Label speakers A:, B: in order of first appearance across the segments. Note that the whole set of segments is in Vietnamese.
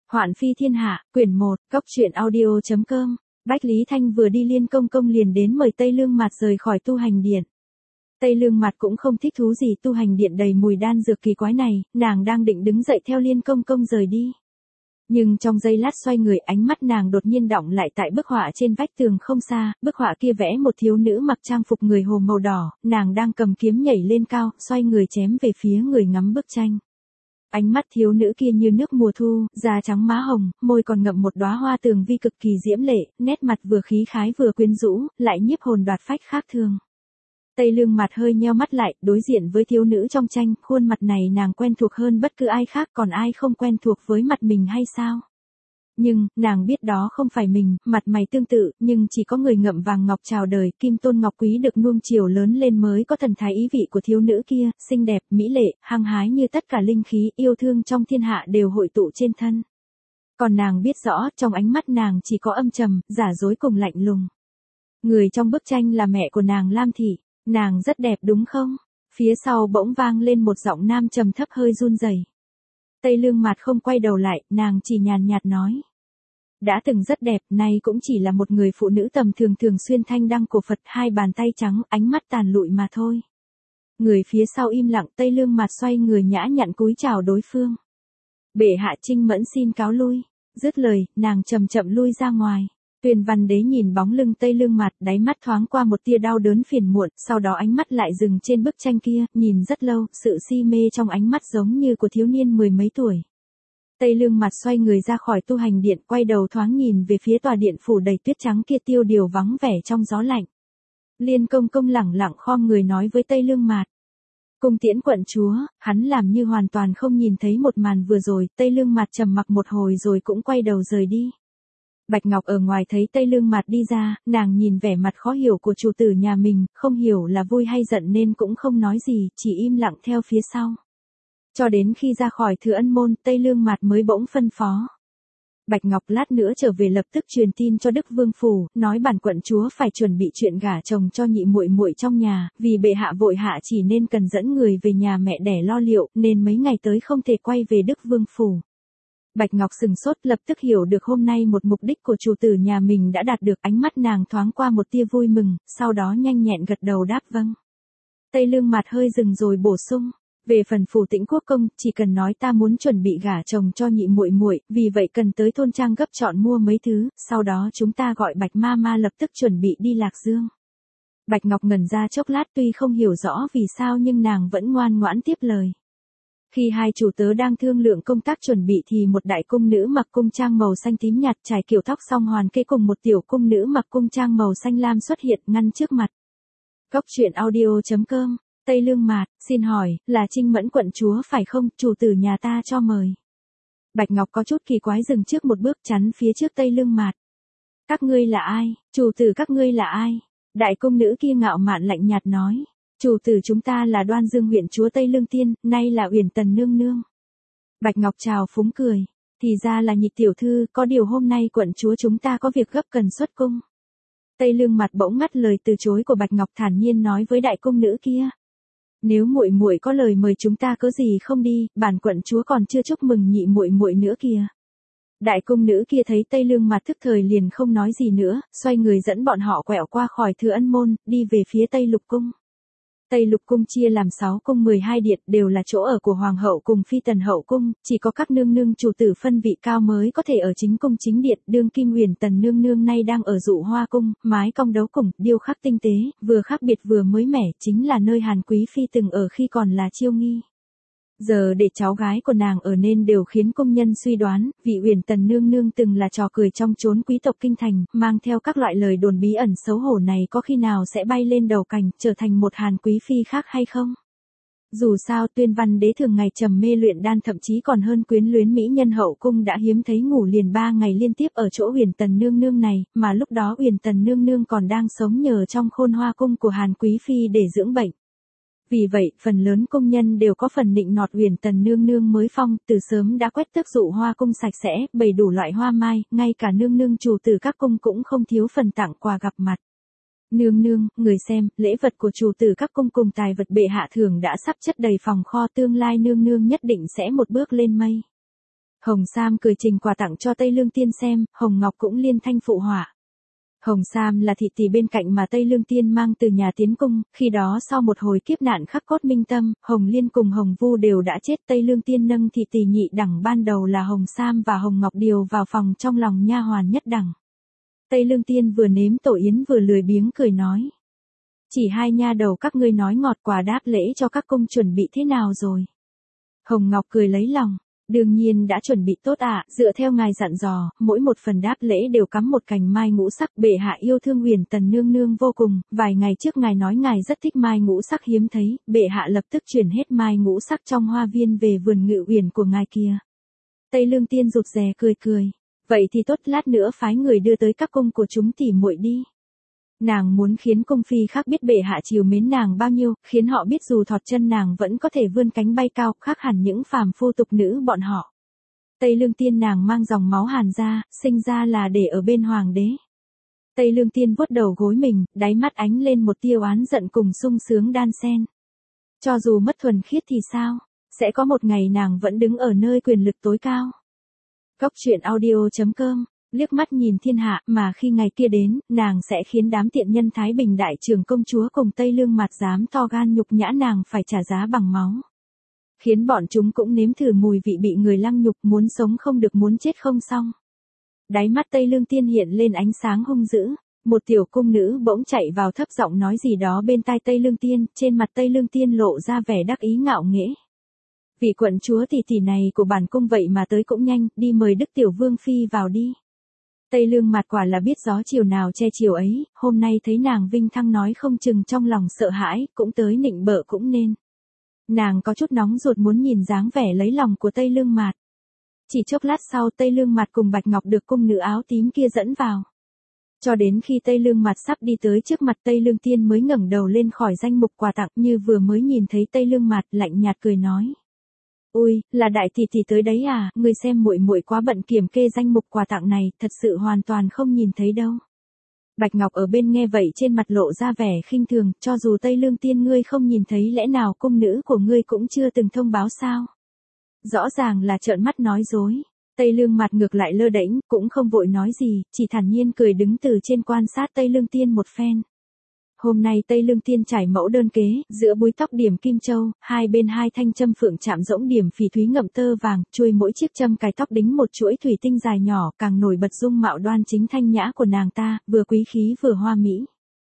A: Hoạn phi thiên hạ, quyển 1, cốc truyện audio.com. Bách Lý Thanh vừa đi Liên Công Công liền đến mời Tây Lương Mạt rời khỏi tu hành điện. Tây Lương Mạt cũng không thích thú gì tu hành điện đầy mùi đan dược kỳ quái này, nàng đang định đứng dậy theo Liên Công Công rời đi. Nhưng trong giây lát xoay người, ánh mắt nàng đột nhiên đọng lại tại bức họa trên vách tường không xa. Bức họa kia vẽ một thiếu nữ mặc trang phục người Hồ màu đỏ, nàng đang cầm kiếm nhảy lên cao, xoay người chém về phía người ngắm bức tranh. Ánh mắt thiếu nữ kia như nước mùa thu, da trắng má hồng, môi còn ngậm một đóa hoa tường vi cực kỳ diễm lệ, nét mặt vừa khí khái vừa quyến rũ, lại nhiếp hồn đoạt phách khác thường. Tây Lương Mạt hơi nheo mắt lại, đối diện với thiếu nữ trong tranh, khuôn mặt này nàng quen thuộc hơn bất cứ ai khác, còn ai không quen thuộc với mặt mình hay sao? Nhưng, nàng biết đó không phải mình, mặt mày tương tự, nhưng chỉ có người ngậm vàng ngọc chào đời, Kim Tôn Ngọc Quý được nuông chiều lớn lên mới có thần thái ý vị của thiếu nữ kia, xinh đẹp, mỹ lệ, hăng hái như tất cả linh khí, yêu thương trong thiên hạ đều hội tụ trên thân. Còn nàng biết rõ, trong ánh mắt nàng chỉ có âm trầm, giả dối cùng lạnh lùng. Người trong bức tranh là mẹ của nàng Lam Thị, nàng rất đẹp đúng không? Phía sau bỗng vang lên một giọng nam trầm thấp hơi run rẩy. Tây Lương Mạt không quay đầu lại, nàng chỉ nhàn nhạt nói. Đã từng rất đẹp, nay cũng chỉ là một người phụ nữ tầm thường thường xuyên thanh đăng cổ Phật, hai bàn tay trắng, ánh mắt tàn lụi mà thôi. Người phía sau im lặng, Tây Lương Mạt xoay người nhã nhặn cúi chào đối phương. Bệ hạ Trinh Mẫn xin cáo lui. Dứt lời, nàng chậm chậm lui ra ngoài. Tuyền Văn Đế nhìn bóng lưng Tây Lương Mạt, đáy mắt thoáng qua một tia đau đớn phiền muộn, sau đó ánh mắt lại dừng trên bức tranh kia, nhìn rất lâu, sự si mê trong ánh mắt giống như của thiếu niên mười mấy tuổi. Tây Lương Mạt xoay người ra khỏi tu hành điện, quay đầu thoáng nhìn về phía tòa điện phủ đầy tuyết trắng kia tiêu điều vắng vẻ trong gió lạnh. Liên Công Công lẳng lặng khom người nói với Tây Lương Mạt. Cung tiễn quận chúa, hắn làm như hoàn toàn không nhìn thấy một màn vừa rồi, Tây Lương Mạt trầm mặc một hồi rồi cũng quay đầu rời đi. Bạch Ngọc ở ngoài thấy Tây Lương Mạt đi ra, nàng nhìn vẻ mặt khó hiểu của chủ tử nhà mình, không hiểu là vui hay giận nên cũng không nói gì, chỉ im lặng theo phía sau. Cho đến khi ra khỏi Thừa Ân môn, Tây Lương Mạt mới bỗng phân phó. Bạch Ngọc lát nữa trở về lập tức truyền tin cho Đức Vương phủ, nói bản quận chúa phải chuẩn bị chuyện gả chồng cho nhị muội muội trong nhà, vì bệ hạ vội hạ chỉ nên cần dẫn người về nhà mẹ đẻ lo liệu, nên mấy ngày tới không thể quay về Đức Vương phủ. Bạch Ngọc sừng sốt, lập tức hiểu được hôm nay một mục đích của chủ tử nhà mình đã đạt được, ánh mắt nàng thoáng qua một tia vui mừng, sau đó nhanh nhẹn gật đầu đáp vâng. Tây Lương Mạt hơi dừng rồi bổ sung. Về phần phủ Tĩnh Quốc công, chỉ cần nói ta muốn chuẩn bị gả chồng cho nhị muội muội, vì vậy cần tới thôn trang gấp chọn mua mấy thứ, sau đó chúng ta gọi Bạch Ma Ma lập tức chuẩn bị đi Lạc Dương. Bạch Ngọc ngẩn ra chốc lát, tuy không hiểu rõ vì sao nhưng nàng vẫn ngoan ngoãn tiếp lời. Khi hai chủ tớ đang thương lượng công tác chuẩn bị thì một đại cung nữ mặc cung trang màu xanh tím nhạt trải kiểu tóc song hoàn kê cùng một tiểu cung nữ mặc cung trang màu xanh lam xuất hiện ngăn trước mặt. Cốc truyện audio.com. Tây Lương Mạt, xin hỏi, là Trinh Mẫn quận chúa phải không, chủ tử nhà ta cho mời. Bạch Ngọc có chút kỳ quái dừng trước một bước chắn phía trước Tây Lương Mạt. Các ngươi là ai, chủ tử các ngươi là ai? Đại cung nữ kia ngạo mạn lạnh nhạt nói. Chủ tử chúng ta là Đoan Dương huyện chúa Tây Lương Tiên, nay là Uyển Tần nương nương. Bạch Ngọc chào phúng cười. Thì ra là Nhị tiểu thư, có điều hôm nay quận chúa chúng ta có việc gấp cần xuất cung. Tây Lương Mạt bỗng ngắt lời từ chối của Bạch Ngọc, thản nhiên nói với đại cung nữ kia. Nếu muội muội có lời mời chúng ta cớ gì không đi, bản quận chúa còn chưa chúc mừng nhị muội muội nữa kìa. Đại cung nữ kia thấy Tây Lương Mạt thức thời liền không nói gì nữa, xoay người dẫn bọn họ quẹo qua khỏi Thừa Ân môn, đi về phía Tây Lục cung. Tây Lục cung chia làm 6 cung 12 điện, đều là chỗ ở của hoàng hậu cùng phi tần hậu cung, chỉ có các nương nương chủ tử phân vị cao mới có thể ở chính cung chính điện, đương kim Uyển Tần nương nương nay đang ở Dụ Hoa cung, mái cong đấu cùng, điêu khắc tinh tế, vừa khác biệt vừa mới mẻ, chính là nơi Hàn quý phi từng ở khi còn là Chiêu Nghi. Giờ để cháu gái của nàng ở nên đều khiến công nhân suy đoán, vị Uyển Tần nương nương từng là trò cười trong chốn quý tộc kinh thành, mang theo các loại lời đồn bí ẩn xấu hổ này có khi nào sẽ bay lên đầu cành, trở thành một Hàn quý phi khác hay không? Dù sao Tuyên Văn Đế thường ngày trầm mê luyện đan, thậm chí còn hơn quyến luyến mỹ nhân hậu cung, đã hiếm thấy ngủ liền 3 ngày liên tiếp ở chỗ Uyển Tần nương nương này, mà lúc đó Uyển Tần nương nương còn đang sống nhờ trong Khôn Hoa cung của Hàn quý phi để dưỡng bệnh. Vì vậy, phần lớn công nhân đều có phần nịnh nọt Uyển Tần nương nương mới phong, từ sớm đã quét tước Dụ Hoa cung sạch sẽ, bày đủ loại hoa mai, ngay cả nương nương chủ tử các cung cũng không thiếu phần tặng quà gặp mặt. Nương nương, người xem, lễ vật của chủ tử các cung cùng tài vật bệ hạ thưởng đã sắp chất đầy phòng kho, tương lai nương nương nhất định sẽ một bước lên mây. Hồng Sam cười trình quà tặng cho Tây Lương Tiên xem, Hồng Ngọc cũng liên thanh phụ họa. Hồng Sam là thị tỷ bên cạnh mà Tây Lương Tiên mang từ nhà tiến cung, khi đó sau một hồi kiếp nạn khắc cốt minh tâm, Hồng Liên cùng Hồng Vu đều đã chết. Tây Lương Tiên nâng thị tỷ nhị đẳng ban đầu là Hồng Sam và Hồng Ngọc điều vào phòng trong lòng nha hoàn nhất đẳng. Tây Lương Tiên vừa nếm tổ yến vừa lười biếng cười nói. Chỉ hai nha đầu các ngươi nói ngọt quà đáp lễ cho các cung chuẩn bị thế nào rồi? Hồng Ngọc cười lấy lòng. Đương nhiên đã chuẩn bị tốt ạ, dựa theo ngài dặn dò, mỗi một phần đáp lễ đều cắm một cành mai ngũ sắc. Bệ hạ yêu thương Huyền Tần nương nương vô cùng, vài ngày trước ngài nói ngài rất thích mai ngũ sắc hiếm thấy, bệ hạ lập tức chuyển hết mai ngũ sắc trong hoa viên về vườn Ngự Uyển của ngài kia. Tây Lương Tiên rụt rè cười cười, vậy thì tốt, lát nữa phái người đưa tới các cung của chúng tỉ muội đi. Nàng muốn khiến cung phi khác biết bệ hạ chiều mến nàng bao nhiêu, khiến họ biết dù thọt chân nàng vẫn có thể vươn cánh bay cao, khác hẳn những phàm phu tục nữ bọn họ. Tây Lương Tiên nàng mang dòng máu Hàn ra, sinh ra là để ở bên hoàng đế. Tây Lương Tiên vuốt đầu gối mình, đáy mắt ánh lên một tia oán giận cùng sung sướng đan xen. Cho dù mất thuần khiết thì sao, sẽ có một ngày nàng vẫn đứng ở nơi quyền lực tối cao. Góc truyện audio.com Liếc mắt nhìn thiên hạ, mà khi ngày kia đến, nàng sẽ khiến đám tiện nhân Thái Bình đại trưởng công chúa cùng Tây Lương Mạt dám to gan nhục nhã nàng phải trả giá bằng máu. Khiến bọn chúng cũng nếm thử mùi vị bị người lăng nhục, muốn sống không được muốn chết không xong. Đáy mắt Tây Lương Tiên hiện lên ánh sáng hung dữ, một tiểu cung nữ bỗng chạy vào thấp giọng nói gì đó bên tai Tây Lương Tiên, trên mặt Tây Lương Tiên lộ ra vẻ đắc ý ngạo nghễ. Vị quận chúa tỷ tỷ này của bản cung vậy mà tới cũng nhanh, đi mời Đức tiểu vương phi vào đi. Tây Lương Mạt quả là biết gió chiều nào che chiều ấy, hôm nay thấy nàng vinh thăng nói không chừng trong lòng sợ hãi, cũng tới nịnh bợ cũng nên. Nàng có chút nóng ruột muốn nhìn dáng vẻ lấy lòng của Tây Lương Mạt. Chỉ chốc lát sau Tây Lương Mạt cùng Bạch Ngọc được cung nữ áo tím kia dẫn vào. Cho đến khi Tây Lương Mạt sắp đi tới trước mặt Tây Lương Tiên mới ngẩng đầu lên khỏi danh mục quà tặng, như vừa mới nhìn thấy Tây Lương Mạt lạnh nhạt cười nói. Ui, là đại tỷ tỷ tới đấy à, người xem muội muội quá bận kiểm kê danh mục quà tặng này, thật sự hoàn toàn không nhìn thấy đâu. Bạch Ngọc ở bên nghe vậy trên mặt lộ ra vẻ khinh thường, cho dù Tây Lương Tiên ngươi không nhìn thấy lẽ nào cung nữ của ngươi cũng chưa từng thông báo sao? Rõ ràng là trợn mắt nói dối. Tây Lương Mạt ngược lại lơ đễnh, cũng không vội nói gì, chỉ thản nhiên cười đứng từ trên quan sát Tây Lương Tiên một phen. Hôm nay Tây Lương Tiên trải mẫu đơn kế, giữa búi tóc điểm kim châu, hai bên hai thanh châm phượng chạm rỗng điểm phỉ thúy ngậm tơ vàng, chuôi mỗi chiếc châm cài tóc đính một chuỗi thủy tinh dài nhỏ, càng nổi bật dung mạo đoan chính thanh nhã của nàng ta, vừa quý khí vừa hoa mỹ.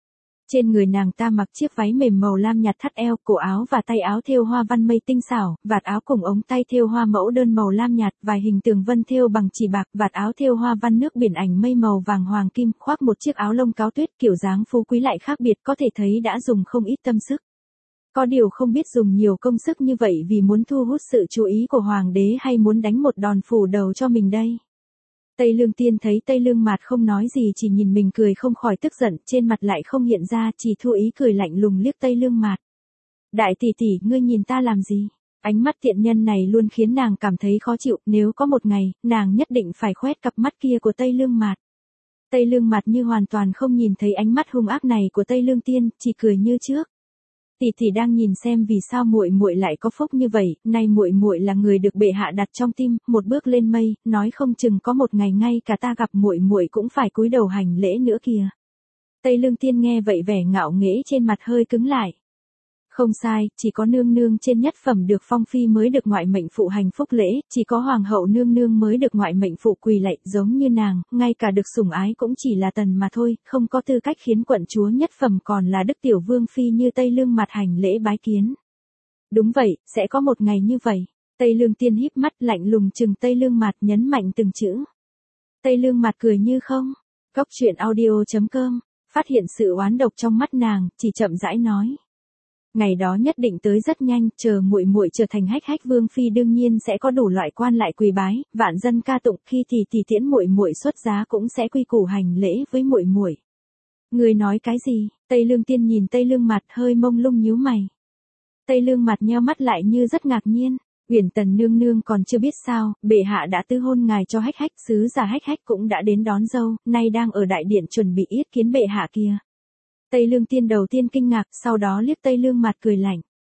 A: Trên người nàng ta mặc chiếc váy mềm màu lam nhạt thắt eo, cổ áo và tay áo thêu hoa văn mây tinh xảo, vạt áo cùng ống tay thêu hoa mẫu đơn màu lam nhạt, vài hình tường vân thêu bằng chỉ bạc, vạt áo thêu hoa văn nước biển ảnh mây màu vàng hoàng kim, khoác một chiếc áo lông cáo tuyết, kiểu dáng phú quý lại khác biệt, có thể thấy đã dùng không ít tâm sức. Có điều không biết dùng nhiều công sức như vậy vì muốn thu hút sự chú ý của hoàng đế hay muốn đánh một đòn phủ đầu cho mình đây. Tây Lương Tiên thấy Tây Lương Mạt không nói gì chỉ nhìn mình cười không khỏi tức giận, trên mặt lại không hiện ra, chỉ thu ý cười lạnh lùng liếc Tây Lương Mạt. Đại tỷ tỷ, ngươi nhìn ta làm gì? Ánh mắt tiện nhân này luôn khiến nàng cảm thấy khó chịu, nếu có một ngày, nàng nhất định phải khoét cặp mắt kia của Tây Lương Mạt. Tây Lương Mạt như hoàn toàn không nhìn thấy ánh mắt hung ác này của Tây Lương Tiên, chỉ cười như trước. Tỷ tỷ đang nhìn xem vì sao muội muội lại có phúc như vậy, nay muội muội là người được bệ hạ đặt trong tim, một bước lên mây, nói không chừng có một ngày ngay cả ta gặp muội muội cũng phải cúi đầu hành lễ nữa kìa. Tây Lương Tiên nghe vậy vẻ ngạo nghễ trên mặt hơi cứng lại. Không sai, chỉ có nương nương trên nhất phẩm được phong phi mới được ngoại mệnh phụ hành phúc lễ, chỉ có hoàng hậu nương nương mới được ngoại mệnh phụ quỳ lạy, giống như nàng, ngay cả được sủng ái cũng chỉ là tần mà thôi, không có tư cách khiến quận chúa nhất phẩm còn là đức tiểu vương phi như Tây Lương Mạt hành lễ bái kiến. Đúng vậy, sẽ có một ngày như vậy. Tây Lương Tiên híp mắt lạnh lùng chừng Tây Lương Mạt nhấn mạnh từng chữ. Tây Lương Mạt cười như không. Góc truyện audio.com Phát hiện sự oán độc trong mắt nàng, chỉ chậm rãi nói. Ngày đó nhất định tới rất nhanh, chờ muội muội trở thành hách hách vương phi đương nhiên sẽ có đủ loại quan lại quỳ bái, vạn dân ca tụng, khi thì tỷ tiễn muội muội xuất giá cũng sẽ quy củ hành lễ với muội muội. Người nói cái gì? Tây Lương Tiên nhìn Tây Lương Mạt hơi mông lung nhíu mày. Tây Lương Mạt nheo mắt lại như rất ngạc nhiên. Uyển Tần nương nương còn chưa biết sao, bệ hạ đã tư hôn ngài cho hách hách, sứ giả hách hách cũng đã đến đón dâu, nay đang ở đại điện chuẩn bị yết kiến bệ hạ kia. Tây Lương Tiên đầu tiên kinh ngạc, sau đó liếc Tây Lương Mạt cười lạnh.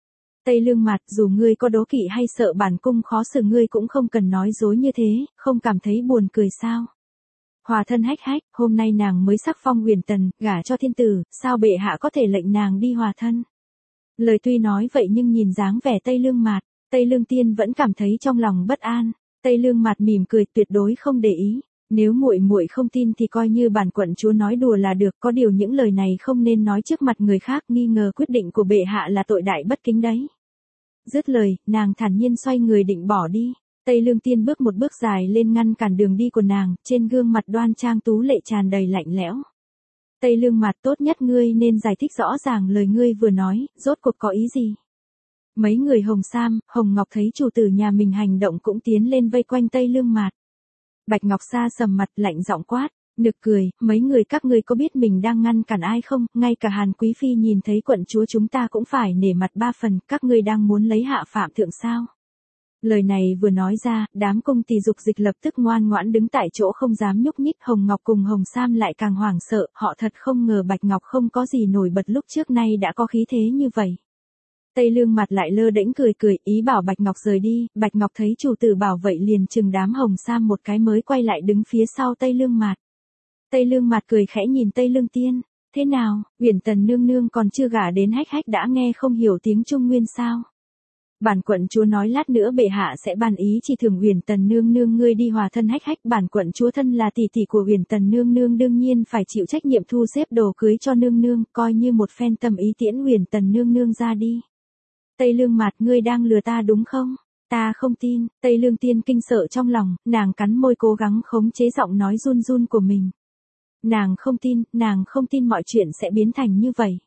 A: Tây Lương Mạt, dù ngươi có đố kỵ hay sợ bản cung khó xử ngươi cũng không cần nói dối như thế, không cảm thấy buồn cười sao? Hòa thân hách hách, hôm nay nàng mới sắc phong Uyển Tần, gả cho thiên tử, sao bệ hạ có thể lệnh nàng đi hòa thân? Lời tuy nói vậy nhưng nhìn dáng vẻ Tây Lương Mạt, Tây Lương Tiên vẫn cảm thấy trong lòng bất an. Tây Lương Mạt mỉm cười, tuyệt đối không để ý. Nếu muội muội không tin thì coi như bản quận chúa nói đùa là được, có điều những lời này không nên nói trước mặt người khác, nghi ngờ quyết định của bệ hạ là tội đại bất kính đấy. Dứt lời, nàng thản nhiên xoay người định bỏ đi. Tây Lương Tiên bước một bước dài lên ngăn cản đường đi của nàng, trên gương mặt đoan trang tú lệ tràn đầy lạnh lẽo. Tây Lương Mạt, tốt nhất ngươi nên giải thích rõ ràng lời ngươi vừa nói, rốt cuộc có ý gì? Mấy người Hồng Sam, Hồng Ngọc thấy chủ tử nhà mình hành động cũng tiến lên vây quanh Tây Lương Mạt. Bạch Ngọc Sa sầm mặt lạnh giọng quát, nực cười, mấy người các ngươi có biết mình đang ngăn cản ai không, ngay cả Hàn Quý Phi nhìn thấy quận chúa chúng ta cũng phải nể mặt ba phần, các ngươi đang muốn lấy hạ phạm thượng sao? Lời này vừa nói ra, đám cung tỳ dục dịch lập tức ngoan ngoãn đứng tại chỗ không dám nhúc nhích. Hồng Ngọc cùng Hồng Sam lại càng hoảng sợ, họ thật không ngờ Bạch Ngọc không có gì nổi bật lúc trước nay đã có khí thế như vậy. Tây Lương Mạt lại lơ đễnh cười cười, ý bảo Bạch Ngọc rời đi. Bạch Ngọc thấy chủ tử bảo vậy liền chừng đám Hồng Sam một cái mới quay lại đứng phía sau Tây Lương Mạt. Tây Lương Mạt cười khẽ nhìn Tây Lương Tiên, thế nào, Uyển Tần nương nương còn chưa gả đến hách hách đã nghe không hiểu tiếng Trung Nguyên sao? Bản quận chúa nói lát nữa bệ hạ sẽ ban ý chỉ thưởng Uyển Tần nương nương ngươi đi hòa thân hách hách, bản quận chúa thân là tỷ tỷ của Uyển Tần nương nương đương nhiên phải chịu trách nhiệm thu xếp đồ cưới cho nương nương, coi như một phen tâm ý tiễn Uyển Tần nương nương ra đi. Tây Lương Mạt, ngươi đang lừa ta đúng không? Ta không tin. Tây Lương Tiên kinh sợ trong lòng, nàng cắn môi cố gắng khống chế giọng nói run run của mình. Nàng không tin mọi chuyện sẽ biến thành như vậy.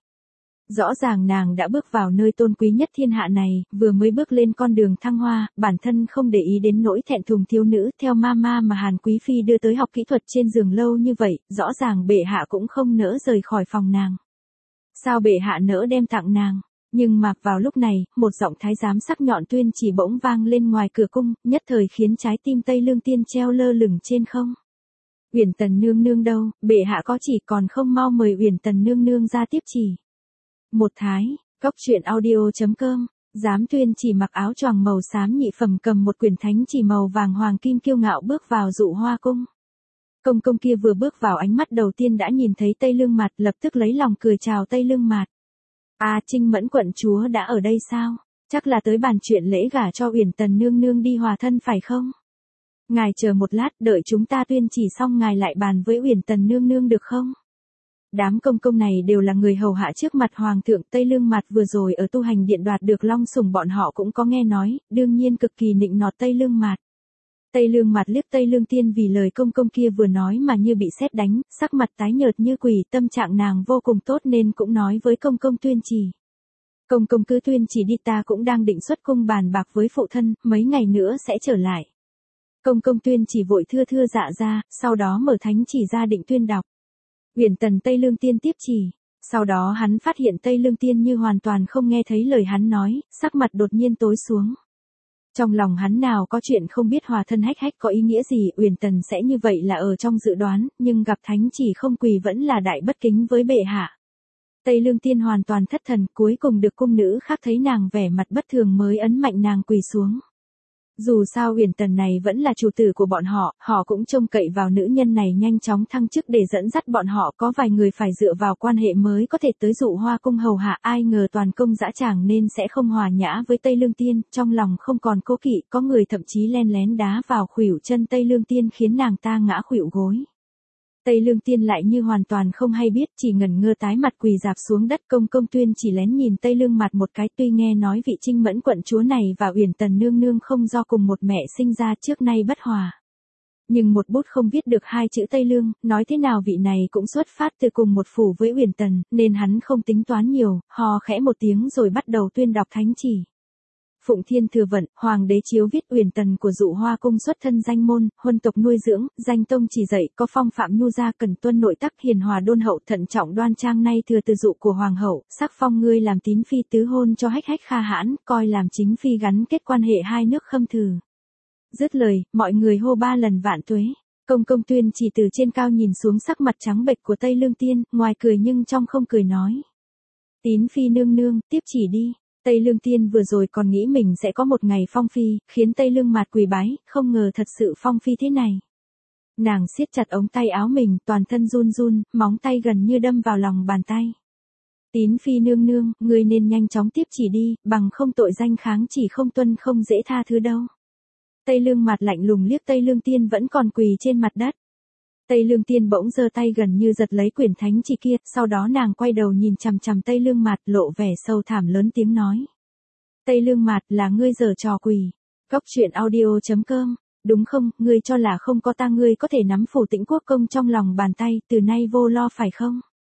A: Rõ ràng nàng đã bước vào nơi tôn quý nhất thiên hạ này, vừa mới bước lên con đường thăng hoa, bản thân không để ý đến nỗi thẹn thùng thiếu nữ theo mama mà Hàn Quý Phi đưa tới học kỹ thuật trên giường lâu như vậy, rõ ràng bệ hạ cũng không nỡ rời khỏi phòng nàng. Sao bệ hạ nỡ đem tặng nàng? Nhưng mà vào lúc này, một giọng thái giám sắc nhọn tuyên chỉ bỗng vang lên ngoài cửa cung, nhất thời khiến trái tim Tây Lương Tiên treo lơ lửng trên không. Uyển Tần nương nương đâu, bệ hạ có chỉ còn không mau mời Uyển Tần nương nương ra tiếp chỉ. Một thái, Cốc Truyện Audio.com, giám tuyên chỉ mặc áo choàng màu xám nhị phẩm cầm một quyển thánh chỉ màu vàng hoàng kim kiêu ngạo bước vào Dụ Hoa cung. Công công kia vừa bước vào ánh mắt đầu tiên đã nhìn thấy Tây Lương Mạt, lập tức lấy lòng cười chào Tây Lương Mạt. Trinh Mẫn quận chúa đã ở đây sao? Chắc là tới bàn chuyện lễ gả cho Uyển Tần nương nương đi hòa thân phải không? Ngài chờ một lát, đợi chúng ta tuyên chỉ xong ngài lại bàn với Uyển Tần nương nương được không? Đám công công này đều là người hầu hạ trước mặt hoàng thượng. Tây Lương Mạt vừa rồi ở tu hành điện đoạt được long sủng bọn họ cũng có nghe nói, đương nhiên cực kỳ nịnh nọt Tây Lương Mạt. Tây Lương Mạt liếc Tây Lương Tiên vì lời công công kia vừa nói mà như bị sét đánh, sắc mặt tái nhợt như quỷ, tâm trạng nàng vô cùng tốt nên cũng nói với công công tuyên chỉ. Công công cứ tuyên chỉ đi, ta cũng đang định xuất cung bàn bạc với phụ thân, mấy ngày nữa sẽ trở lại. Công công tuyên chỉ vội thưa thưa dạ ra, sau đó mở thánh chỉ ra định tuyên đọc. Uyển Tần Tây Lương Tiên tiếp chỉ. Sau đó hắn phát hiện Tây Lương Tiên như hoàn toàn không nghe thấy lời hắn nói, sắc mặt đột nhiên tối xuống. Trong lòng hắn nào có chuyện không biết hòa thân hách hách có ý nghĩa gì, Uyển Tần sẽ như vậy là ở trong dự đoán, nhưng gặp thánh chỉ không quỳ vẫn là đại bất kính với bệ hạ. Tây Lương Tiên hoàn toàn thất thần, cuối cùng được cung nữ khác thấy nàng vẻ mặt bất thường mới ấn mạnh nàng quỳ xuống. Dù sao Uyển Tần này vẫn là chủ tử của bọn họ cũng trông cậy vào nữ nhân này nhanh chóng thăng chức để dẫn dắt bọn họ, có vài người phải dựa vào quan hệ mới có thể tới Dụ Hoa cung hầu hạ, ai ngờ toàn công dã tràng nên sẽ không hòa nhã với Tây Lương Tiên, trong lòng không còn cố kỵ, có người thậm chí len lén đá vào khuỷu chân Tây Lương Tiên khiến nàng ta ngã khuỵu gối. Tây Lương Tiên lại như hoàn toàn không hay biết, chỉ ngẩn ngơ tái mặt quỳ dạp xuống đất. Công công tuyên chỉ lén nhìn Tây Lương Mạt một cái, tuy nghe nói vị Trinh Mẫn quận chúa này và Uyển Tần nương nương không do cùng một mẹ sinh ra trước nay bất hòa. Nhưng một bút không viết được hai chữ Tây Lương, nói thế nào vị này cũng xuất phát từ cùng một phủ với Uyển Tần, nên hắn không tính toán nhiều, hò khẽ một tiếng rồi bắt đầu tuyên đọc thánh chỉ. Phụng Thiên Thừa Vận, Hoàng đế chiếu viết Uyển Tần của Dụ Hoa cung xuất thân danh môn, huân tộc nuôi dưỡng, danh tông chỉ dạy, có phong phạm nhu gia, cần tuân nội tắc, hiền hòa đôn hậu, thận trọng đoan trang, nay thừa từ dụ của hoàng hậu, sắc phong ngươi làm tín phi tứ hôn cho hách hách kha hãn, coi làm chính phi gắn kết quan hệ hai nước khâm thử. Dứt lời, mọi người hô 3 lần vạn tuế. Công công tuyên chỉ từ trên cao nhìn xuống sắc mặt trắng bệch của Tây Lương Tiên, ngoài cười nhưng trong không cười nói. Tín phi nương nương, tiếp chỉ đi. Tây Lương Tiên vừa rồi còn nghĩ mình sẽ có một ngày phong phi, khiến Tây Lương Mạt quỳ bái, không ngờ thật sự phong phi thế này. Nàng siết chặt ống tay áo mình, toàn thân run run, móng tay gần như đâm vào lòng bàn tay. Tín phi nương nương, ngươi nên nhanh chóng tiếp chỉ đi, bằng không tội danh kháng chỉ không tuân không dễ tha thứ đâu. Tây Lương Mạt lạnh lùng liếc Tây Lương Tiên vẫn còn quỳ trên mặt đất. Tây Lương Tiên bỗng giơ tay gần như giật lấy quyển thánh chỉ kia, sau đó nàng quay đầu nhìn chằm chằm Tây Lương Mạt, lộ vẻ sâu thẳm lớn tiếng nói. Tây Lương Mạt, là ngươi giở trò quỷ. Góc truyện audio.com, đúng không, ngươi cho là không có ta ngươi có thể nắm phủ Tĩnh Quốc công trong lòng bàn tay, từ nay vô lo phải không?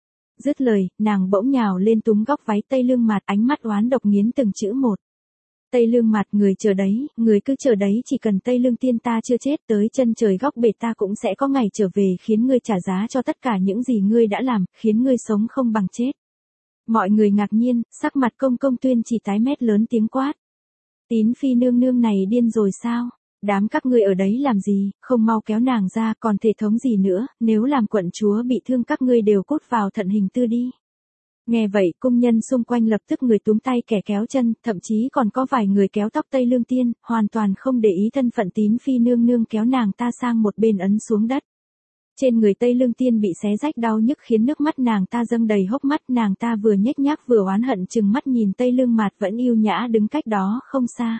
A: Dứt lời, nàng bỗng nhào lên túm góc váy Tây Lương Mạt, ánh mắt oán độc nghiến từng chữ một. Tây Lương Mạt, người chờ đấy, người cứ chờ đấy, chỉ cần Tây Lương Tiên ta chưa chết tới chân trời góc bể ta cũng sẽ có ngày trở về khiến ngươi trả giá cho tất cả những gì ngươi đã làm, khiến ngươi sống không bằng chết. Mọi người ngạc nhiên, sắc mặt Công Công Tuyên chỉ tái mét lớn tiếng quát. Tín phi nương nương này điên rồi sao? Đám các ngươi ở đấy làm gì, không mau kéo nàng ra, còn thể thống gì nữa, nếu làm quận chúa bị thương các ngươi đều cút vào thận hình tư đi. Nghe vậy, cung nhân xung quanh lập tức người túm tay kẻ kéo chân, thậm chí còn có vài người kéo tóc Tây Lương Tiên, hoàn toàn không để ý thân phận Tín phi nương nương, kéo nàng ta sang một bên ấn xuống đất. Trên người Tây Lương Tiên bị xé rách đau nhức khiến nước mắt nàng ta dâng đầy hốc mắt, nàng ta vừa nhếch nhác vừa oán hận trừng mắt nhìn Tây Lương Mạt vẫn yêu nhã đứng cách đó không xa.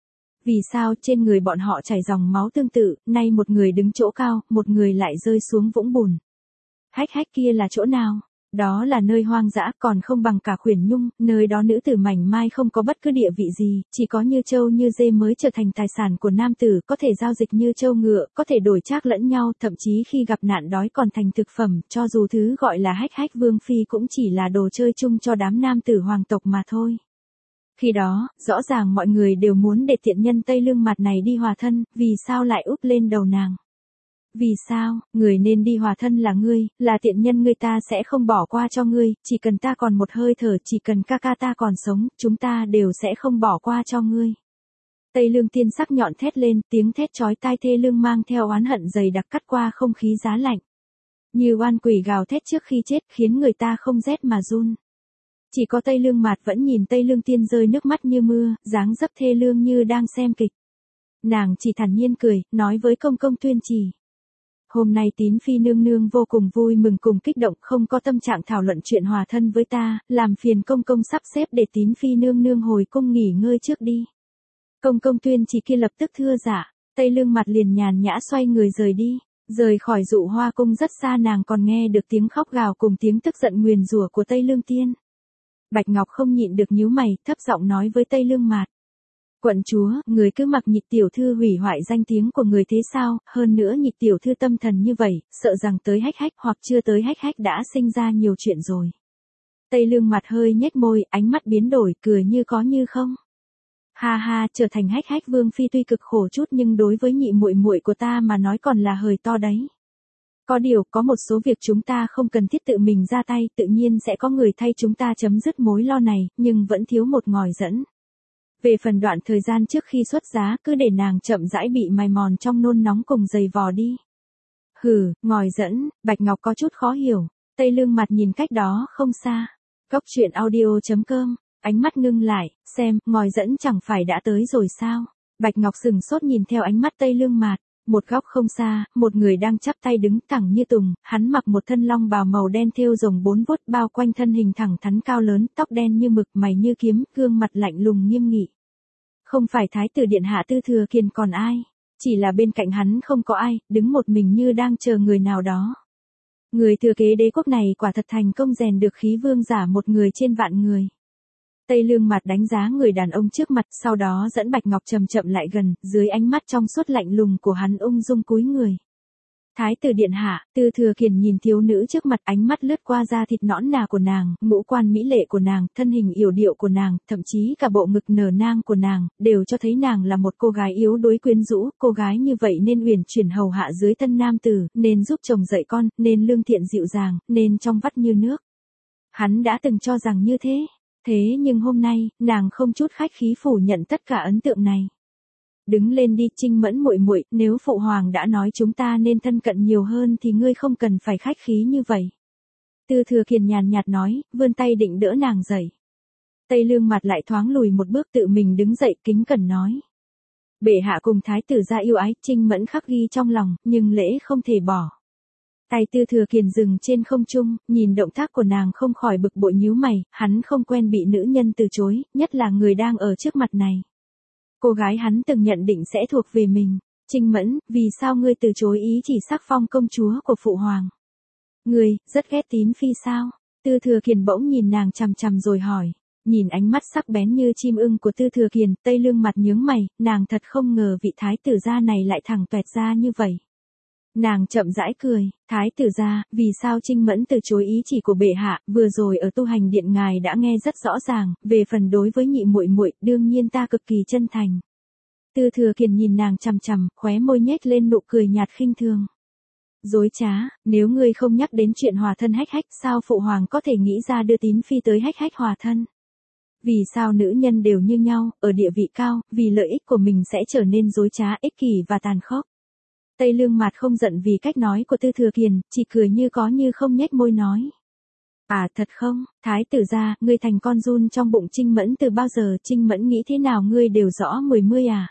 A: Vì sao trên người bọn họ chảy dòng máu tương tự, nay một người đứng chỗ cao, một người lại rơi xuống vũng bùn. Hách hách kia là chỗ nào? Đó là nơi hoang dã, còn không bằng cả Khuyển Nhung, nơi đó nữ tử mảnh mai không có bất cứ địa vị gì, chỉ có như trâu như dê mới trở thành tài sản của nam tử, có thể giao dịch như trâu ngựa, có thể đổi trác lẫn nhau, thậm chí khi gặp nạn đói còn thành thực phẩm, cho dù thứ gọi là hách hách vương phi cũng chỉ là đồ chơi chung cho đám nam tử hoàng tộc mà thôi. Khi đó, rõ ràng mọi người đều muốn để tiện nhân Tây Lương Mạt này đi hòa thân, vì sao lại úp lên đầu nàng? Vì sao, người nên đi hòa thân là ngươi, là tiện nhân ngươi, ta sẽ không bỏ qua cho ngươi, chỉ cần ta còn một hơi thở, chỉ cần ca ca ta còn sống, chúng ta đều sẽ không bỏ qua cho ngươi. Tây Lương Tiên sắc nhọn thét lên, tiếng thét chói tai thê lương mang theo oán hận dày đặc cắt qua không khí giá lạnh. Như oan quỷ gào thét trước khi chết khiến người ta không rét mà run. Chỉ có Tây Lương Mạt vẫn nhìn Tây Lương Tiên rơi nước mắt như mưa, dáng dấp thê lương như đang xem kịch. Nàng chỉ thản nhiên cười, nói với Công Công Tuyên chỉ. Hôm nay Tín phi nương nương vô cùng vui mừng cùng kích động, không có tâm trạng thảo luận chuyện hòa thân với ta, làm phiền Công Công sắp xếp để Tín phi nương nương hồi cung nghỉ ngơi trước đi. Công Công Tuyên chỉ kia lập tức thưa dạ, Tây Lương Mạt liền nhàn nhã xoay người rời đi. Rời khỏi Dụ Hoa cung rất xa, nàng còn nghe được tiếng khóc gào cùng tiếng tức giận nguyền rủa của Tây Lương Tiên. Bạch Ngọc không nhịn được nhíu mày, thấp giọng nói với Tây Lương Mạt. Quận chúa, người cứ mặc Nhị tiểu thư hủy hoại danh tiếng của người thế sao, hơn nữa Nhị tiểu thư tâm thần như vậy, sợ rằng tới hách hách hoặc chưa tới hách hách đã sinh ra nhiều chuyện rồi. Tây Lương Mạt hơi nhếch môi, ánh mắt biến đổi, cười như có như không. Ha ha, trở thành hách hách vương phi tuy cực khổ chút nhưng đối với nhị muội muội của ta mà nói còn là hời to đấy. Có điều, có một số việc chúng ta không cần thiết tự mình ra tay, tự nhiên sẽ có người thay chúng ta chấm dứt mối lo này, nhưng vẫn thiếu một ngòi dẫn. Về phần đoạn thời gian trước khi xuất giá, cứ để nàng chậm rãi bị mài mòn trong nôn nóng cùng giày vò đi. Hừ, ngòi dẫn, Bạch Ngọc có chút khó hiểu. Tây Lương Mạt nhìn cách đó không xa. Góc truyện audio.com, ánh mắt ngưng lại, xem, ngòi dẫn chẳng phải đã tới rồi sao? Bạch Ngọc sừng sốt nhìn theo ánh mắt Tây Lương Mạt. Một góc không xa, một người đang chắp tay đứng thẳng như tùng, hắn mặc một thân long bào màu đen thêu rồng 4 vuốt bao quanh thân hình thẳng thắn cao lớn, tóc đen như mực, mày như kiếm, gương mặt lạnh lùng nghiêm nghị. Không phải Thái tử điện hạ Tư Thừa Kiền còn ai, chỉ là bên cạnh hắn không có ai, đứng một mình như đang chờ người nào đó. Người thừa kế đế quốc này quả thật thành công rèn được khí vương giả một người trên vạn người. Tây Lương Mạt đánh giá người đàn ông trước mặt, sau đó dẫn Bạch Ngọc chậm chậm lại gần, dưới ánh mắt trong suốt lạnh lùng của hắn ung dung cúi người. Thái tử điện hạ, Tư Thừa Kiền nhìn thiếu nữ trước mặt, ánh mắt lướt qua da thịt nõn nà của nàng, ngũ quan mỹ lệ của nàng, thân hình yểu điệu của nàng, thậm chí cả bộ ngực nở nang của nàng, đều cho thấy nàng là một cô gái yếu đuối quyến rũ, cô gái như vậy nên uyển chuyển hầu hạ dưới thân nam tử, nên giúp chồng dạy con, nên lương thiện dịu dàng, nên trong vắt như nước. Hắn đã từng cho rằng như thế. Thế nhưng hôm nay, nàng không chút khách khí phủ nhận tất cả ấn tượng này. Đứng lên đi, Trinh Mẫn muội muội, nếu phụ hoàng đã nói chúng ta nên thân cận nhiều hơn thì ngươi không cần phải khách khí như vậy. Tư Thừa Kiền nhàn nhạt nói, vươn tay định đỡ nàng dậy. Tây Lương Mặt lại thoáng lùi một bước tự mình đứng dậy kính cẩn nói. Bệ hạ cùng thái tử gia yêu ái, Trinh Mẫn khắc ghi trong lòng, nhưng lễ không thể bỏ. Tay Tư Thừa Kiền dừng trên không trung, nhìn động tác của nàng không khỏi bực bội nhíu mày, hắn không quen bị nữ nhân từ chối, nhất là người đang ở trước mặt này. Cô gái hắn từng nhận định sẽ thuộc về mình. Trinh Mẫn, vì sao ngươi từ chối ý chỉ sắc phong công chúa của phụ hoàng? Ngươi, rất ghét Tín Phi sao? Tư Thừa Kiền bỗng nhìn nàng chằm chằm rồi hỏi. Nhìn ánh mắt sắc bén như chim ưng của Tư Thừa Kiền, Tây Lương Mặt nhướng mày, nàng thật không ngờ vị thái tử gia này lại thẳng toẹt ra như vậy. Nàng chậm rãi cười, thái tử gia, vì sao Trinh Mẫn từ chối ý chỉ của bệ hạ, vừa rồi ở tu hành điện ngài đã nghe rất rõ ràng, về phần đối với nhị muội muội, đương nhiên ta cực kỳ chân thành. Tư Thừa Kiền nhìn nàng chằm chằm, khóe môi nhếch lên nụ cười nhạt khinh thường. Dối trá, nếu ngươi không nhắc đến chuyện hòa thân hách hách, sao phụ hoàng có thể nghĩ ra đưa Tín Phi tới hách hách hòa thân? Vì sao nữ nhân đều như nhau, ở địa vị cao, vì lợi ích của mình sẽ trở nên dối trá, ích kỷ và tàn khốc? Tây Lương Mạt không giận vì cách nói của Tư Thừa Kiền, chỉ cười như có như không nhếch môi nói. À thật không, thái tử gia, ngươi thành con giun trong bụng Trinh Mẫn từ bao giờ, Trinh Mẫn nghĩ thế nào ngươi đều rõ mươi à.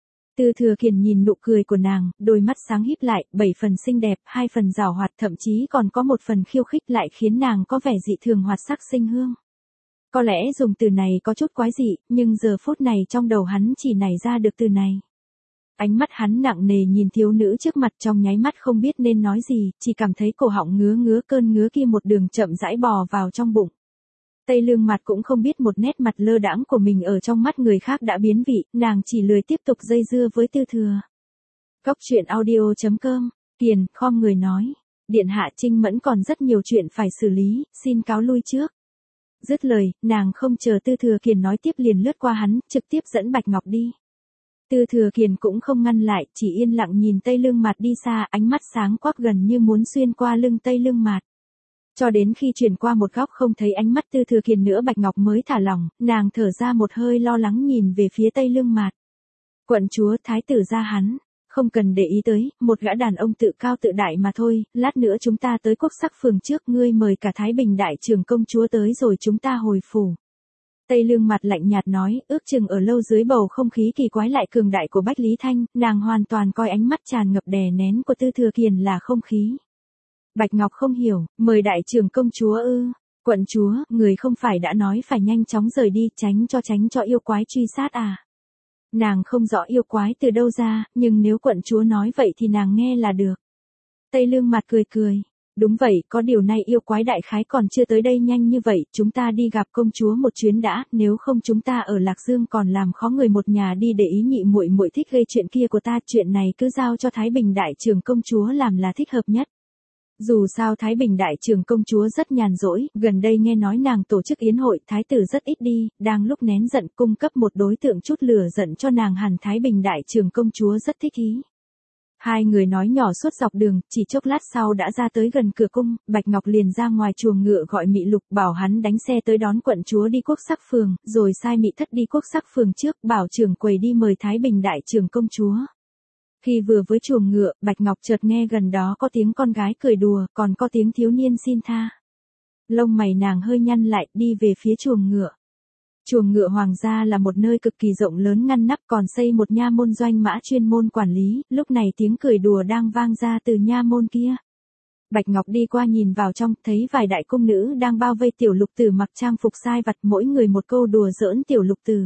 A: Tư Thừa Kiền nhìn nụ cười của nàng, đôi mắt sáng híp lại, 7 phần xinh đẹp, 2 phần giảo hoạt, thậm chí còn có 1 phần khiêu khích lại khiến nàng có vẻ dị thường hoạt sắc sinh hương. Có lẽ dùng từ này có chút quái dị, nhưng giờ phút này trong đầu hắn chỉ nảy ra được từ này. Ánh mắt hắn nặng nề nhìn thiếu nữ trước mặt trong nháy mắt không biết nên nói gì, chỉ cảm thấy cổ họng ngứa cơn ngứa kia một đường chậm rãi bò vào trong bụng. Tây Lương Mặt cũng không biết một nét mặt lơ đãng của mình ở trong mắt người khác đã biến vị, nàng chỉ lười tiếp tục dây dưa với Tư Thừa. Cốc truyện audio.com, Kiền, khom người nói. Điện hạ Trinh Mẫn còn rất nhiều chuyện phải xử lý, xin cáo lui trước. Dứt lời, nàng không chờ Tư Thừa Kiền nói tiếp liền lướt qua hắn, trực tiếp dẫn Bạch Ngọc đi. Tư Thừa Kiền cũng không ngăn lại, chỉ yên lặng nhìn Tây Lương Mạt đi xa, ánh mắt sáng quắc gần như muốn xuyên qua lưng Tây Lương Mạt. Cho đến khi chuyển qua một góc không thấy ánh mắt Tư Thừa Kiền nữa, Bạch Ngọc mới thả lỏng, nàng thở ra một hơi lo lắng nhìn về phía Tây Lương Mạt. Quận chúa, thái tử gia hắn, không cần để ý tới, một gã đàn ông tự cao tự đại mà thôi, lát nữa chúng ta tới Quốc Sắc Phường trước, ngươi mời cả Thái Bình đại trưởng công chúa tới rồi chúng ta hồi phủ. Tây Lương Mặt lạnh nhạt nói, ước chừng ở lâu dưới bầu không khí kỳ quái lại cường đại của Bách Lý Thanh, nàng hoàn toàn coi ánh mắt tràn ngập đè nén của Tư Thừa Kiền là không khí. Bạch Ngọc không hiểu, mời đại trưởng công chúa ư? Quận chúa, người không phải đã nói phải nhanh chóng rời đi, tránh cho yêu quái truy sát à? Nàng không rõ yêu quái từ đâu ra, nhưng nếu quận chúa nói vậy thì nàng nghe là được. Tây Lương Mặt cười. Đúng vậy, có điều nay yêu quái đại khái còn chưa tới đây nhanh như vậy, chúng ta đi gặp công chúa một chuyến đã, nếu không chúng ta ở Lạc Dương còn làm khó người một nhà đi, để ý nhị muội muội thích gây chuyện kia của ta, chuyện này cứ giao cho Thái Bình đại trưởng công chúa làm là thích hợp nhất. Dù sao Thái Bình đại trưởng công chúa rất nhàn rỗi, gần đây nghe nói nàng tổ chức yến hội, thái tử rất ít đi, đang lúc nén giận cung cấp một đối tượng chút lửa giận cho nàng, hẳn Thái Bình đại trưởng công chúa rất thích ý. Hai người nói nhỏ suốt dọc đường, chỉ chốc lát sau đã ra tới gần cửa cung, Bạch Ngọc liền ra ngoài chuồng ngựa gọi Mị Lục bảo hắn đánh xe tới đón quận chúa đi Quốc Sắc Phường, rồi sai Mị Thất đi Quốc Sắc Phường trước, bảo trưởng quầy đi mời Thái Bình đại trưởng công chúa. Khi vừa với chuồng ngựa, Bạch Ngọc chợt nghe gần đó có tiếng con gái cười đùa, còn có tiếng thiếu niên xin tha. Lông mày nàng hơi nhăn lại, đi về phía chuồng ngựa. Chuồng ngựa hoàng gia là một nơi cực kỳ rộng lớn ngăn nắp, còn xây một nha môn doanh mã chuyên môn quản lý, lúc này tiếng cười đùa đang vang ra từ nha môn kia. Bạch Ngọc đi qua nhìn vào trong, thấy vài đại cung nữ đang bao vây Tiểu Lục Tử mặc trang phục sai vặt, mỗi người một câu đùa giỡn Tiểu Lục Tử.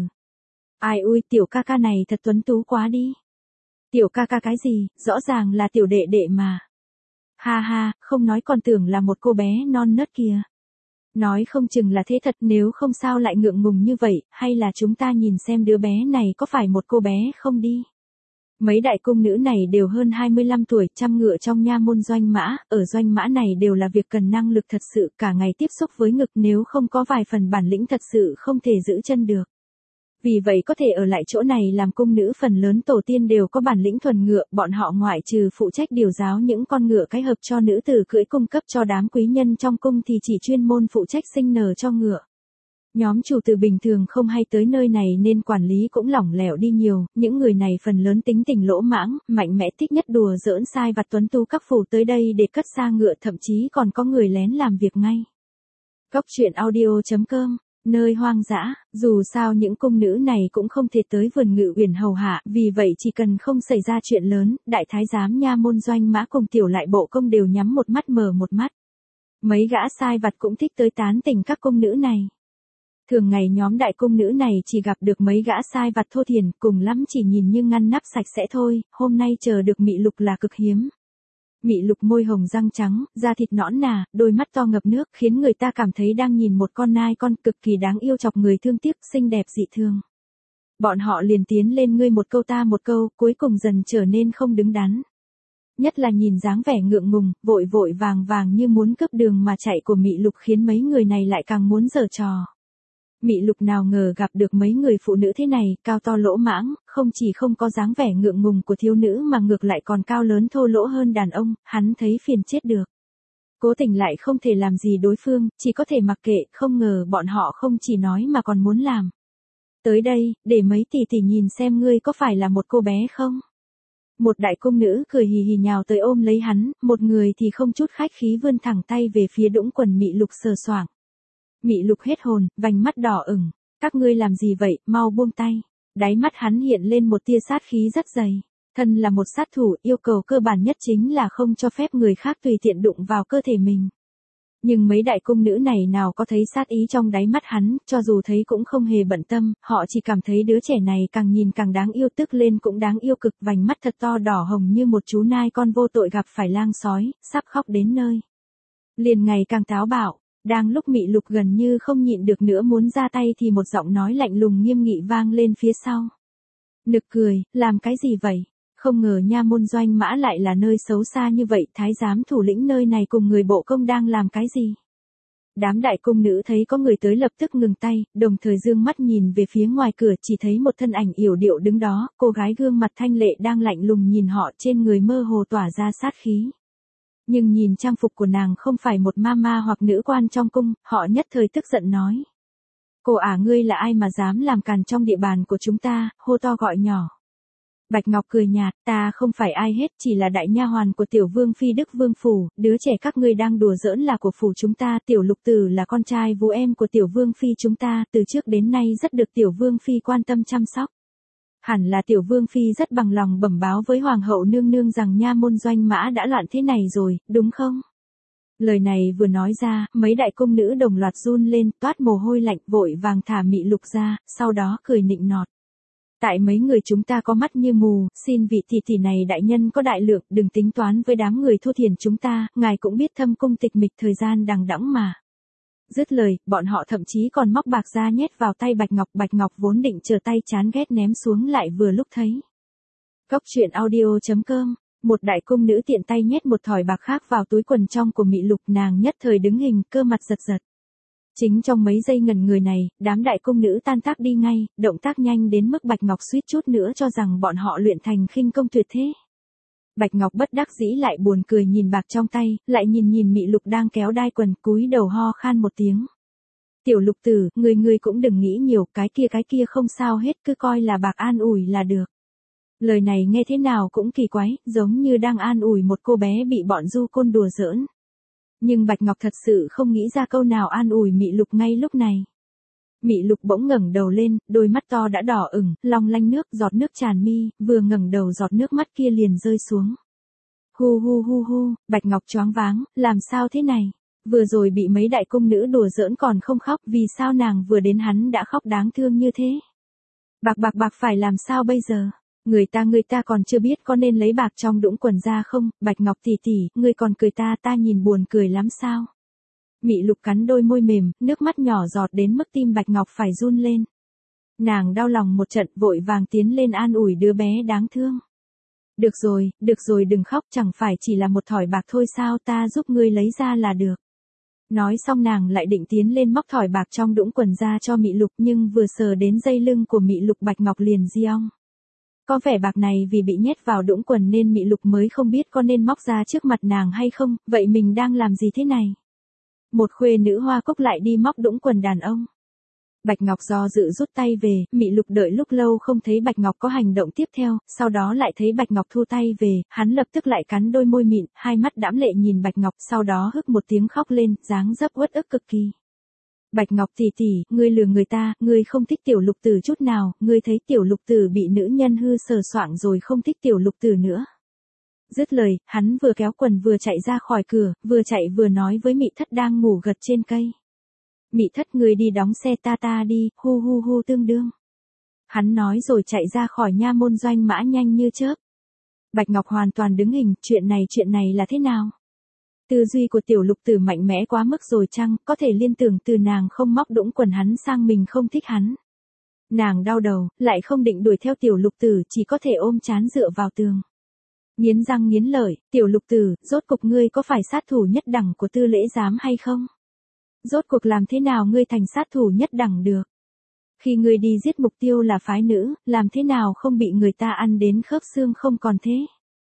A: Ai ui, tiểu ca ca này thật tuấn tú quá đi. Tiểu ca ca cái gì, rõ ràng là tiểu đệ đệ mà. Ha ha, không nói còn tưởng là một cô bé non nớt kìa. Nói không chừng là thế thật, nếu không sao lại ngượng ngùng như vậy, hay là chúng ta nhìn xem đứa bé này có phải một cô bé không đi. Mấy đại cung nữ này đều hơn 25 tuổi, chăm ngựa trong nha môn doanh mã, ở doanh mã này đều là việc cần năng lực thật sự, cả ngày tiếp xúc với ngực, nếu không có vài phần bản lĩnh thật sự không thể giữ chân được. Vì vậy có thể ở lại chỗ này làm cung nữ, phần lớn tổ tiên đều có bản lĩnh thuần ngựa, bọn họ ngoại trừ phụ trách điều giáo những con ngựa cái hợp cho nữ tử cưỡi, cung cấp cho đám quý nhân trong cung thì chỉ chuyên môn phụ trách sinh nở cho ngựa. Nhóm chủ tử bình thường không hay tới nơi này nên quản lý cũng lỏng lẻo đi nhiều, những người này phần lớn tính tình lỗ mãng, mạnh mẽ, thích nhất đùa giỡn sai vặt, tuấn tú các phủ tới đây để cất xa ngựa, thậm chí còn có người lén làm việc ngay. Cốc truyện audio.com nơi hoang dã, dù sao những cung nữ này cũng không thể tới vườn Ngự Uyển hầu hạ, vì vậy chỉ cần không xảy ra chuyện lớn, đại thái giám nha môn Doanh Mã cùng tiểu lại bộ công đều nhắm một mắt mở một mắt. Mấy gã sai vặt cũng thích tới tán tỉnh các cung nữ này. Thường ngày nhóm đại cung nữ này chỉ gặp được mấy gã sai vặt thô thiển, cùng lắm chỉ nhìn như ngăn nắp sạch sẽ thôi, hôm nay chờ được Mị Lục là cực hiếm. Mị Lục môi hồng răng trắng, da thịt nõn nà, đôi mắt to ngập nước khiến người ta cảm thấy đang nhìn một con nai con cực kỳ đáng yêu chọc người thương tiếc, xinh đẹp dị thường. Bọn họ liền tiến lên ngươi một câu ta một câu, cuối cùng dần trở nên không đứng đắn. Nhất là nhìn dáng vẻ ngượng ngùng, vội vội vàng vàng như muốn cướp đường mà chạy của Mị Lục khiến mấy người này lại càng muốn giở trò. Mị Lục nào ngờ gặp được mấy người phụ nữ thế này, cao to lỗ mãng, không chỉ không có dáng vẻ ngượng ngùng của thiếu nữ mà ngược lại còn cao lớn thô lỗ hơn đàn ông, hắn thấy phiền chết được. Cố Tình lại không thể làm gì đối phương, chỉ có thể mặc kệ, không ngờ bọn họ không chỉ nói mà còn muốn làm. Tới đây, để mấy tỷ tỷ nhìn xem ngươi có phải là một cô bé không? Một đại cung nữ cười hì hì nhào tới ôm lấy hắn, một người thì không chút khách khí vươn thẳng tay về phía đũng quần Mị Lục sờ soạng. Mị Lục hết hồn, vành mắt đỏ ửng, các ngươi làm gì vậy, mau buông tay. Đáy mắt hắn hiện lên một tia sát khí rất dày. Thân là một sát thủ, yêu cầu cơ bản nhất chính là không cho phép người khác tùy tiện đụng vào cơ thể mình. Nhưng mấy đại cung nữ này nào có thấy sát ý trong đáy mắt hắn, cho dù thấy cũng không hề bận tâm, họ chỉ cảm thấy đứa trẻ này càng nhìn càng đáng yêu, tức lên cũng đáng yêu cực, vành mắt thật to đỏ hồng như một chú nai con vô tội gặp phải lang sói, sắp khóc đến nơi. Liền ngày càng táo bạo. Đang lúc Mị Lục gần như không nhịn được nữa muốn ra tay thì một giọng nói lạnh lùng nghiêm nghị vang lên phía sau. Nực cười, làm cái gì vậy? Không ngờ nha môn Doanh Mã lại là nơi xấu xa như vậy, thái giám thủ lĩnh nơi này cùng người bộ công đang làm cái gì? Đám đại cung nữ thấy có người tới lập tức ngừng tay, đồng thời dương mắt nhìn về phía ngoài cửa, chỉ thấy một thân ảnh yểu điệu đứng đó, cô gái gương mặt thanh lệ đang lạnh lùng nhìn họ, trên người mơ hồ tỏa ra sát khí. Nhưng nhìn trang phục của nàng không phải một ma hoặc nữ quan trong cung, họ nhất thời tức giận nói. Cô ngươi là ai mà dám làm càn trong địa bàn của chúng ta, hô to gọi nhỏ. Bạch Ngọc cười nhạt, ta không phải ai hết, chỉ là đại nha hoàn của tiểu vương phi Đức Vương Phủ, đứa trẻ các ngươi đang đùa giỡn là của phủ chúng ta, tiểu Lục Tử là con trai vú em của tiểu vương phi chúng ta, từ trước đến nay rất được tiểu vương phi quan tâm chăm sóc. Hẳn là tiểu vương phi rất bằng lòng bẩm báo với hoàng hậu nương nương rằng nha môn Doanh Mã đã loạn thế này rồi, đúng không? Lời này vừa nói ra, mấy đại cung nữ đồng loạt run lên, toát mồ hôi lạnh, vội vàng thả Mị Lục ra, sau đó cười nịnh nọt. Tại mấy người chúng ta có mắt như mù, xin vị tỷ tỷ này đại nhân có đại lượng, đừng tính toán với đám người thô thiển chúng ta, ngài cũng biết thâm cung tịch mịch thời gian đằng đẵng mà. Dứt lời, bọn họ thậm chí còn móc bạc ra nhét vào tay Bạch Ngọc vốn định chờ tay chán ghét ném xuống lại vừa lúc thấy. Góc truyện audio.com, một đại cung nữ tiện tay nhét một thỏi bạc khác vào túi quần trong của Mị Lục, nàng nhất thời đứng hình, cơ mặt giật giật. Chính trong mấy giây ngẩn người này, đám đại cung nữ tan tác đi ngay, động tác nhanh đến mức Bạch Ngọc suýt chút nữa cho rằng bọn họ luyện thành khinh công tuyệt thế. Bạch Ngọc bất đắc dĩ lại buồn cười nhìn bạc trong tay, lại nhìn Mị Lục đang kéo đai quần, cúi đầu ho khan một tiếng. Tiểu Lục Tử, ngươi cũng đừng nghĩ nhiều, cái kia không sao hết, cứ coi là bạc an ủi là được. Lời này nghe thế nào cũng kỳ quái, giống như đang an ủi một cô bé bị bọn du côn đùa giỡn. Nhưng Bạch Ngọc thật sự không nghĩ ra câu nào an ủi Mị Lục ngay lúc này. Mị Lục bỗng ngẩng đầu lên, đôi mắt to đã đỏ ửng, long lanh nước, giọt nước tràn mi, vừa ngẩng đầu giọt nước mắt kia liền rơi xuống. Hu, Bạch Ngọc choáng váng, làm sao thế này? Vừa rồi bị mấy đại cung nữ đùa giỡn còn không khóc, vì sao nàng vừa đến hắn đã khóc đáng thương như thế? Bạc phải làm sao bây giờ? Người ta còn chưa biết có nên lấy bạc trong đũng quần ra không? Bạch Ngọc tỷ tỷ, ngươi còn cười ta nhìn buồn cười lắm sao? Mị Lục cắn đôi môi mềm, nước mắt nhỏ giọt đến mức tim Bạch Ngọc phải run lên. Nàng đau lòng một trận, vội vàng tiến lên an ủi đứa bé đáng thương. Được rồi đừng khóc, chẳng phải chỉ là một thỏi bạc thôi sao, ta giúp ngươi lấy ra là được. Nói xong nàng lại định tiến lên móc thỏi bạc trong đũng quần ra cho Mị Lục, nhưng vừa sờ đến dây lưng của Mị Lục Bạch Ngọc liền giong. Có vẻ bạc này vì bị nhét vào đũng quần nên Mị Lục mới không biết có nên móc ra trước mặt nàng hay không, vậy mình đang làm gì thế này? Một khuê nữ Hoa Cốc lại đi móc đũng quần đàn ông. Bạch Ngọc do dự rút tay về, Mị Lục đợi lúc lâu không thấy Bạch Ngọc có hành động tiếp theo, sau đó lại thấy Bạch Ngọc thu tay về, hắn lập tức lại cắn đôi môi mịn, hai mắt đãm lệ nhìn Bạch Ngọc, sau đó hức một tiếng khóc lên, dáng dấp uất ức cực kỳ. Bạch Ngọc tỷ tỷ, ngươi lừa người ta, ngươi không thích Tiểu Lục Tử chút nào, ngươi thấy Tiểu Lục Tử bị nữ nhân hư sờ soạng rồi không thích Tiểu Lục Tử nữa. Dứt lời, hắn vừa kéo quần vừa chạy ra khỏi cửa, vừa chạy vừa nói với Mị Thất đang ngủ gật trên cây. Mị Thất, ngươi đi đóng xe ta đi, hu hu hu tương đương. Hắn nói rồi chạy ra khỏi nha môn Doanh Mã nhanh như chớp. Bạch Ngọc hoàn toàn đứng hình, chuyện này là thế nào? Tư duy của Tiểu Lục Tử mạnh mẽ quá mức rồi chăng, có thể liên tưởng từ nàng không móc đũng quần hắn sang mình không thích hắn. Nàng đau đầu, lại không định đuổi theo Tiểu Lục Tử, chỉ có thể ôm trán dựa vào tường. Nghiến răng nghiến lợi, Tiểu Lục Tử, rốt cuộc ngươi có phải sát thủ nhất đẳng của Tư Lễ Giám hay không? Rốt cuộc làm thế nào ngươi thành sát thủ nhất đẳng được? Khi ngươi đi giết mục tiêu là phái nữ, làm thế nào không bị người ta ăn đến khớp xương không còn thế?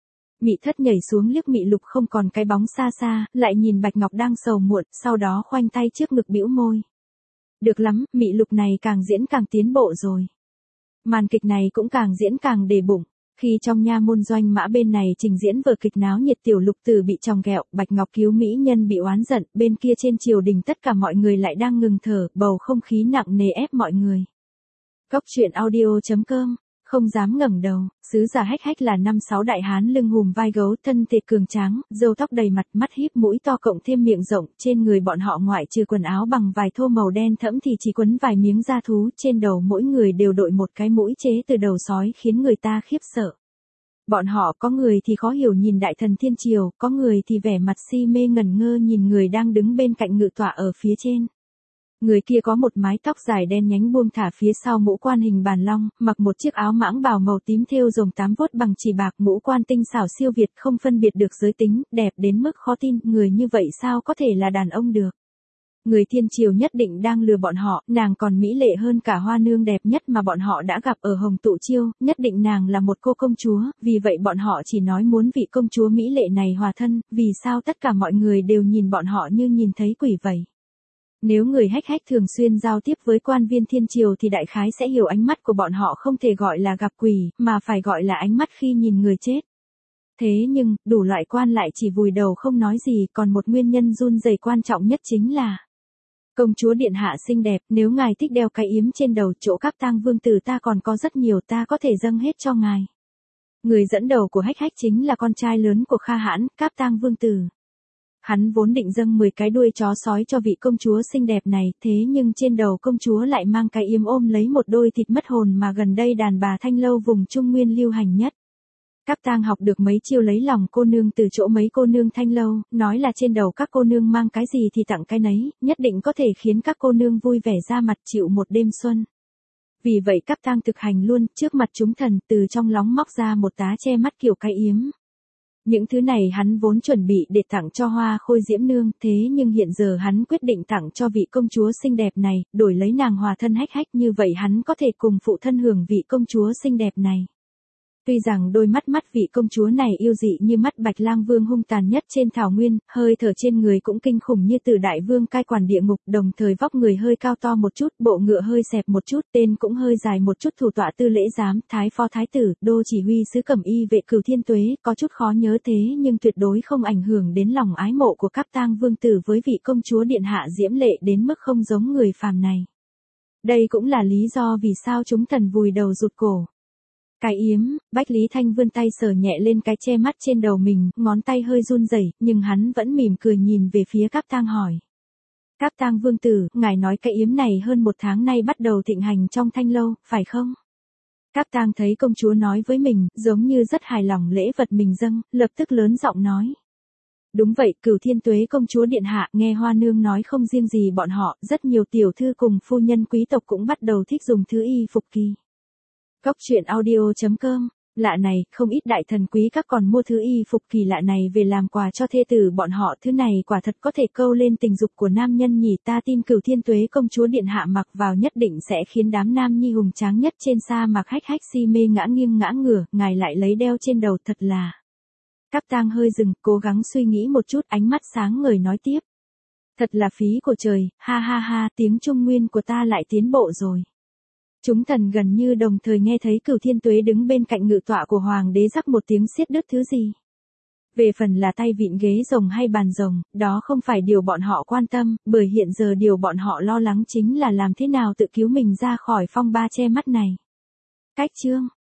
A: Mị Thất nhảy xuống liếc Mị Lục không còn cái bóng xa xa, lại nhìn Bạch Ngọc đang sầu muộn, sau đó khoanh tay trước ngực bĩu môi. Được lắm, Mị Lục này càng diễn càng tiến bộ rồi. Màn kịch này cũng càng diễn càng để bụng. Khi trong nha môn Doanh Mã bên này trình diễn vở kịch náo nhiệt, Tiểu Lục Tử bị chòng ghẹo, Bạch Ngọc cứu mỹ nhân bị oán giận, bên kia trên triều đình tất cả mọi người lại đang ngừng thở, bầu không khí nặng nề ép mọi người. Cốc truyện audio.com, không dám ngẩng đầu, sứ giả Hách Hách là 5-6 đại hán lưng hùm vai gấu, thân thể cường tráng, râu tóc đầy mặt, mắt híp mũi to cộng thêm miệng rộng, trên người bọn họ ngoại trừ quần áo bằng vải thô màu đen thẫm thì chỉ quấn vài miếng da thú, trên đầu mỗi người đều đội một cái mũi chế từ đầu sói khiến người ta khiếp sợ. Bọn họ có người thì khó hiểu nhìn đại thần thiên triều, có người thì vẻ mặt si mê ngẩn ngơ nhìn người đang đứng bên cạnh ngự tọa ở phía trên. Người kia có một mái tóc dài đen nhánh buông thả phía sau mũ quan hình bàn long, mặc một chiếc áo mãng bào màu tím thêu rồng 8 vuốt bằng chỉ bạc, ngũ quan tinh xảo siêu việt không phân biệt được giới tính, đẹp đến mức khó tin, người như vậy sao có thể là đàn ông được. Người thiên triều nhất định đang lừa bọn họ, nàng còn mỹ lệ hơn cả hoa nương đẹp nhất mà bọn họ đã gặp ở Hồng Tụ Chiêu, nhất định nàng là một cô công chúa, vì vậy bọn họ chỉ nói muốn vị công chúa mỹ lệ này hòa thân, vì sao tất cả mọi người đều nhìn bọn họ như nhìn thấy quỷ vậy. Nếu người Hách Hách thường xuyên giao tiếp với quan viên thiên triều thì đại khái sẽ hiểu ánh mắt của bọn họ không thể gọi là gặp quỷ, mà phải gọi là ánh mắt khi nhìn người chết. Thế nhưng, đủ loại quan lại chỉ vùi đầu không nói gì, còn một nguyên nhân run rẩy quan trọng nhất chính là công chúa điện hạ xinh đẹp, nếu ngài thích đeo cái yếm trên đầu, chỗ các tang vương tử ta còn có rất nhiều, ta có thể dâng hết cho ngài. Người dẫn đầu của Hách Hách chính là con trai lớn của Kha Hãn, Cáp Tang vương tử. Hắn vốn định dâng 10 cái đuôi chó sói cho vị công chúa xinh đẹp này, thế nhưng trên đầu công chúa lại mang cái yếm ôm lấy một đôi thịt mất hồn mà gần đây đàn bà thanh lâu vùng Trung Nguyên lưu hành nhất. Các tang học được mấy chiêu lấy lòng cô nương từ chỗ mấy cô nương thanh lâu, nói là trên đầu các cô nương mang cái gì thì tặng cái nấy, nhất định có thể khiến các cô nương vui vẻ ra mặt chịu một đêm xuân. Vì vậy các tang thực hành luôn, trước mặt chúng thần, từ trong lóng móc ra một tá che mắt kiểu cái yếm. Những thứ này hắn vốn chuẩn bị để tặng cho Hoa Khôi Diễm Nương, thế nhưng hiện giờ hắn quyết định tặng cho vị công chúa xinh đẹp này, đổi lấy nàng hòa thân Hách Hách, như vậy hắn có thể cùng phụ thân hưởng vị công chúa xinh đẹp này. Tuy rằng đôi mắt vị công chúa này yêu dị như mắt Bạch Lang Vương hung tàn nhất trên thảo nguyên, hơi thở trên người cũng kinh khủng như Tử Đại Vương cai quản địa ngục, đồng thời vóc người hơi cao to một chút, bộ ngựa hơi xẹp một chút, tên cũng hơi dài một chút, thủ tọa Tư Lễ Giám, Thái Phó Thái tử, Đô chỉ huy sứ Cẩm Y vệ Cửu Thiên Tuế, có chút khó nhớ thế nhưng tuyệt đối không ảnh hưởng đến lòng ái mộ của Cáp Tang vương tử với vị công chúa điện hạ diễm lệ đến mức không giống người phàm này. Đây cũng là lý do vì sao chúng thần vùi đầu rụt cổ. Cái yếm, Bách Lý Thanh vươn tay sờ nhẹ lên cái che mắt trên đầu mình, ngón tay hơi run rẩy, nhưng hắn vẫn mỉm cười nhìn về phía Cáp Tang hỏi. Cáp Tang vương tử, ngài nói cái yếm này hơn 1 tháng nay bắt đầu thịnh hành trong thanh lâu, phải không? Cáp Tang thấy công chúa nói với mình, giống như rất hài lòng lễ vật mình dâng, lập tức lớn giọng nói. Đúng vậy, Cửu Thiên Tuế công chúa điện hạ, nghe Hoa nương nói không riêng gì bọn họ, rất nhiều tiểu thư cùng phu nhân quý tộc cũng bắt đầu thích dùng thứ y phục kỳ. Cốc truyện audio.com, lạ này, không ít đại thần quý các còn mua thứ y phục kỳ lạ này về làm quà cho thê tử bọn họ, thứ này quả thật có thể câu lên tình dục của nam nhân nhỉ, ta tin Cửu Thiên Tuế công chúa điện hạ mặc vào nhất định sẽ khiến đám nam nhi hùng tráng nhất trên sa mạc Hách Hách si mê ngã nghiêng ngã ngửa, ngài lại lấy đeo trên đầu thật là. Cáp Tang hơi dừng, cố gắng suy nghĩ một chút, ánh mắt sáng ngời nói tiếp. Thật là phí của trời, ha ha ha, tiếng Trung Nguyên của ta lại tiến bộ rồi. Chúng thần gần như đồng thời nghe thấy Cửu Thiên Tuế đứng bên cạnh ngự tọa của hoàng đế rắc một tiếng xiết đứt thứ gì. Về phần là tay vịn ghế rồng hay bàn rồng, đó không phải điều bọn họ quan tâm, bởi hiện giờ điều bọn họ lo lắng chính là làm thế nào tự cứu mình ra khỏi phong ba che mắt này. Cách chương